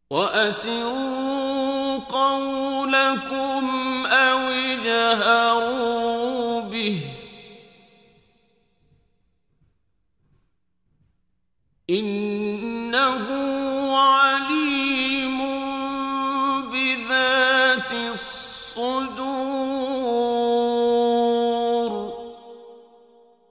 وأسروا قولكم أو اجهروا به إنه عليم بذات الصدور